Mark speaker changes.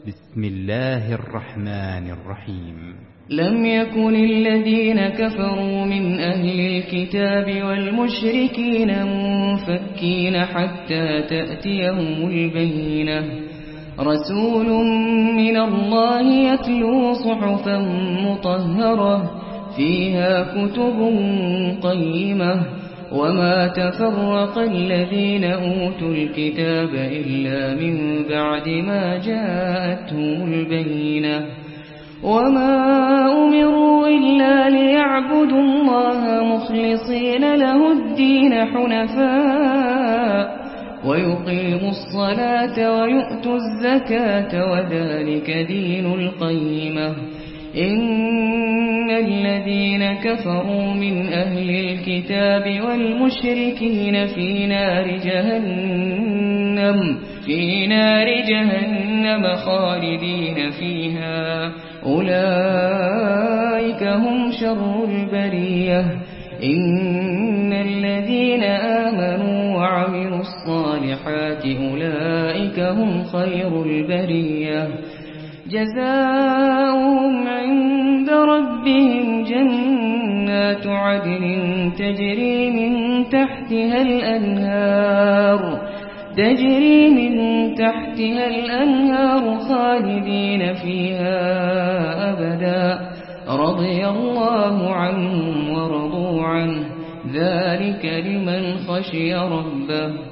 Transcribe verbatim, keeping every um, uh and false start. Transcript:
Speaker 1: بسم الله الرحمن الرحيم.
Speaker 2: لم يكن الذين كفروا من أهل الكتاب والمشركين منفكين حتى تأتيهم البينة رسول من الله يتلو صحفا مطهرة فيها كتب قيمة وما تفرق الذين أوتوا الكتاب إلا من بعد ما جاءتهم البينة وما أمروا إلا ليعبدوا الله مخلصين له الدين حنفاء ويقيموا الصلاة ويؤتوا الزكاة وذلك دين القيمة إن الذين كفروا من أهل الكتاب والمشركين في نار جهنم في نار جهنم خالدين فيها أولئك هم شر البرية إن الذين آمنوا وعملوا الصالحات أولئك هم خير البرية جزاؤهم عند ربهم جنات عدن تجري من تحتها الأنهار تجري من تحتها الأنهار خالدين فيها أبدا رضي الله عنهم ورضوا عنه ذلك لمن خشي ربه.